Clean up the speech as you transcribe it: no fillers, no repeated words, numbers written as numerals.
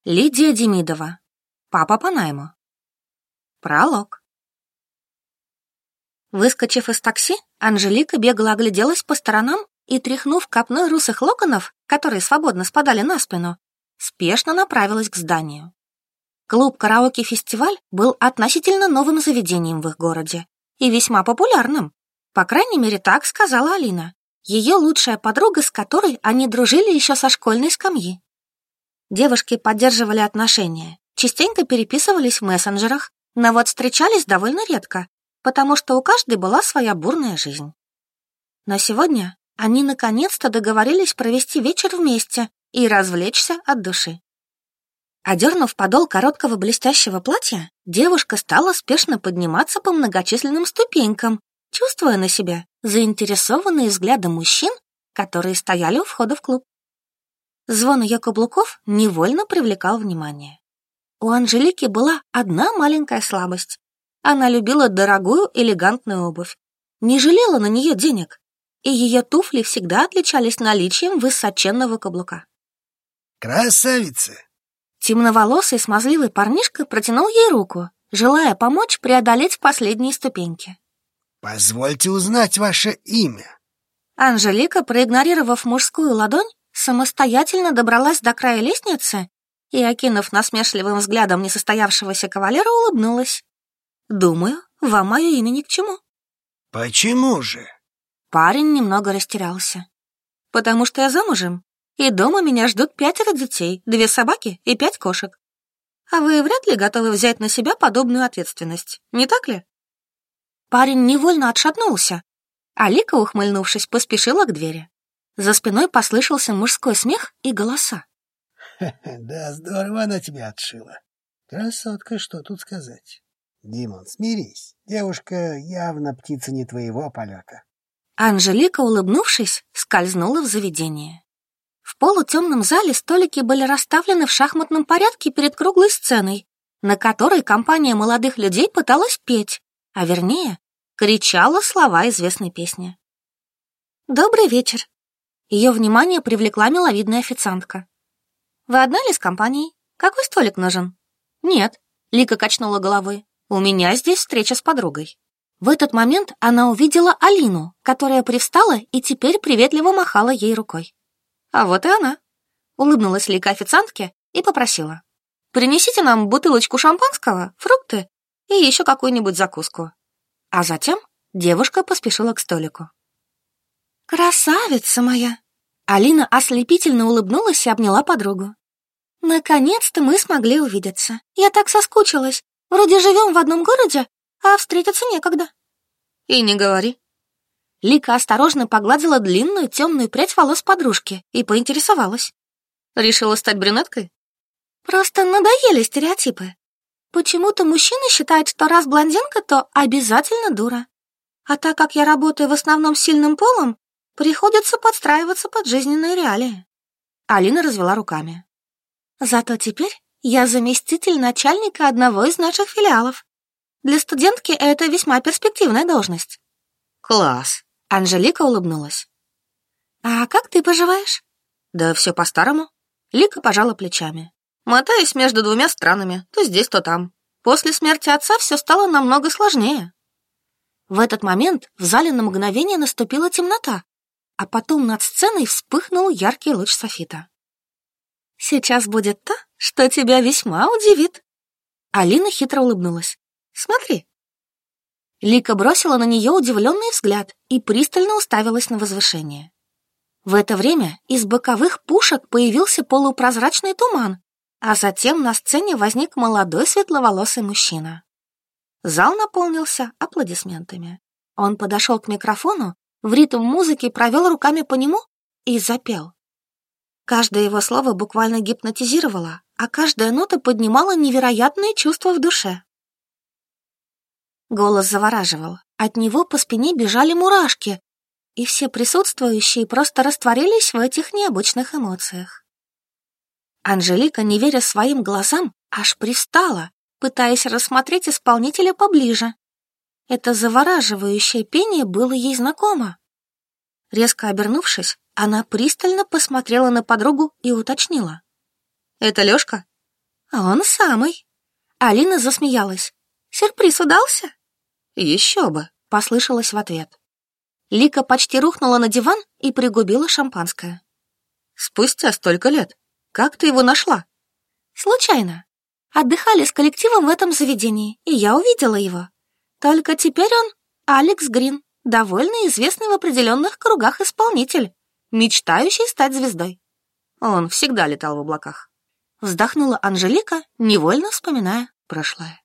Лидия Демидова. Папа по найму. Пролог. Выскочив из такси, Анжелика бегло огляделась по сторонам и, тряхнув копной русых локонов, которые свободно спадали на спину, спешно направилась к зданию. Клуб «Караоке-фестиваль» был относительно новым заведением в их городе и весьма популярным. По крайней мере, так сказала Алина, ее лучшая подруга, с которой они дружили еще со школьной скамьи. Девушки поддерживали отношения, частенько переписывались в мессенджерах, но вот встречались довольно редко, потому что у каждой была своя бурная жизнь. Но сегодня они наконец-то договорились провести вечер вместе и развлечься от души. Одернув подол короткого блестящего платья, девушка стала спешно подниматься по многочисленным ступенькам, чувствуя на себя заинтересованные взгляды мужчин, которые стояли у входа в клуб. Звон ее каблуков невольно привлекал внимание. У Анжелики была одна маленькая слабость. Она любила дорогую элегантную обувь, не жалела на нее денег, и ее туфли всегда отличались наличием высоченного каблука. «Красавица!» Темноволосый смазливый парнишка протянул ей руку, желая помочь преодолеть последние ступеньки. «Позвольте узнать ваше имя». Анжелика, проигнорировав мужскую ладонь, самостоятельно добралась до края лестницы и, окинув насмешливым взглядом несостоявшегося кавалера, улыбнулась. «Думаю, вам мое имя ни к чему». «Почему же?» Парень немного растерялся. «Потому что я замужем, и дома меня ждут 5 детей, 2 собаки и 5 кошек. А вы вряд ли готовы взять на себя подобную ответственность, не так ли?» Парень невольно отшатнулся, а Лика, ухмыльнувшись, поспешила к двери. За спиной послышался мужской смех и голоса. «Да, здорово она тебя отшила. Красотка, что тут сказать. Димон, смирись. Девушка явно птица не твоего полета». Анжелика, улыбнувшись, скользнула в заведение. В полутемном зале столики были расставлены в шахматном порядке перед круглой сценой, на которой компания молодых людей пыталась петь, а вернее, кричала слова известной песни. «Добрый вечер». Ее внимание привлекла миловидная официантка. «Вы одна ли с компанией? Какой столик нужен?» «Нет», — Лика качнула головой. «У меня здесь встреча с подругой». В этот момент она увидела Алину, которая привстала и теперь приветливо махала ей рукой. «А вот и она», — улыбнулась Лика официантке и попросила. «Принесите нам бутылочку шампанского, фрукты и еще какую-нибудь закуску». А затем девушка поспешила к столику. «Красавица моя!» Алина ослепительно улыбнулась и обняла подругу. «Наконец-то мы смогли увидеться. Я так соскучилась. Вроде живем в одном городе, а встретиться некогда». «И не говори». Лика осторожно погладила длинную темную прядь волос подружки и поинтересовалась. «Решила стать брюнеткой?» «Просто надоели стереотипы. Почему-то мужчины считают, что раз блондинка, то обязательно дура. А так как я работаю в основном с сильным полом, приходится подстраиваться под жизненные реалии». Алина развела руками. «Зато теперь я заместитель начальника одного из наших филиалов. Для студентки это весьма перспективная должность». «Класс!» — Анжелика улыбнулась. «А как ты поживаешь?» «Да все по-старому». Лика пожала плечами. «Мотаюсь между 2 странами, то здесь, то там. После смерти отца все стало намного сложнее». В этот момент в зале на мгновение наступила темнота, а потом над сценой вспыхнул яркий луч софита. «Сейчас будет то, что тебя весьма удивит». Алина хитро улыбнулась. «Смотри». Лика бросила на нее удивленный взгляд и пристально уставилась на возвышение. В это время из боковых пушек появился полупрозрачный туман, а затем на сцене возник молодой светловолосый мужчина. Зал наполнился аплодисментами. Он подошел к микрофону, в ритм музыки провел руками по нему и запел. Каждое его слово буквально гипнотизировало, а каждая нота поднимала невероятные чувства в душе. Голос завораживал, от него по спине бежали мурашки, и все присутствующие просто растворились в этих необычных эмоциях. Анжелика, не веря своим глазам, аж привстала, пытаясь рассмотреть исполнителя поближе. Это завораживающее пение было ей знакомо. Резко обернувшись, она пристально посмотрела на подругу и уточнила. «Это Лёшка?» Он самый. Алина засмеялась. Сюрприз удался? Еще бы, послышалось в ответ. Лика почти рухнула на диван и пригубила шампанское. Спустя столько лет. Как ты его нашла? Случайно. Отдыхали с коллективом в этом заведении, и я увидела его. Только теперь он Алекс Грин, довольно известный в определенных кругах исполнитель, мечтающий стать звездой. Он всегда летал в облаках. Вздохнула Анжелика, невольно вспоминая прошлое.